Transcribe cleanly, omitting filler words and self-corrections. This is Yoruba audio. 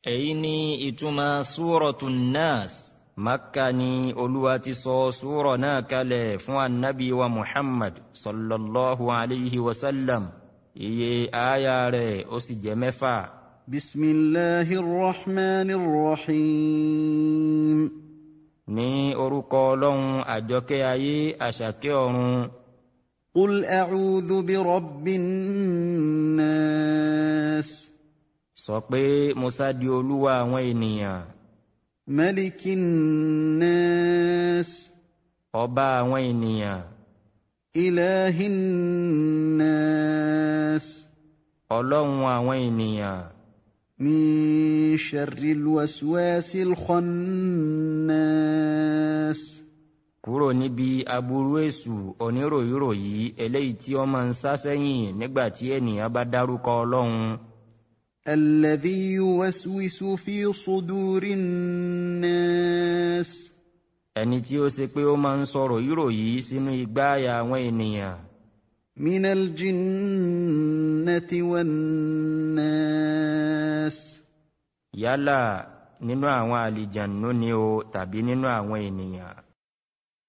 èyí ni ìtumọ̀ Súratun Nas. Makka ni Olúwa ti sọ súrà náà kalẹ̀ fún annabi wa Muhammad sallallahu alayhi wa sallam. Iye aya rẹ̀ ó sì jẹ́ 6. Bismillahir Rahmanir Rahim. Ní orúkọ Ọlọ́run àjọkẹ́ ayé àṣàkẹ́ ọ̀run. Qul a'udhu bi rabbin nas. Sọ pé mo sádi Olúwa àwọn ènìyàn. Malikin nas. Ọba àwọn ènìyàn. Ilahin nas. Ọlọ́run àwọn ènìyàn. Min sharril waswasil khannas. Kúrò níbi aburú èṣù oníròyìnròyí eléyìí tí ó máa ń sá sẹ́yìn nígbà tí ènìyàn bá dárúkọ Ọlọ́run. Alladhi yuwaswisu fi sudurin nas. Ẹni tí ó ṣe pé ó máa ń sọ̀rọ̀ yìròyí sínú igbáyà àwọn ènìyàn. Minal jinnati wan nas. Yálà nínú àwọn àlìjànnú ni o tàbí nínú àwọn ènìyàn.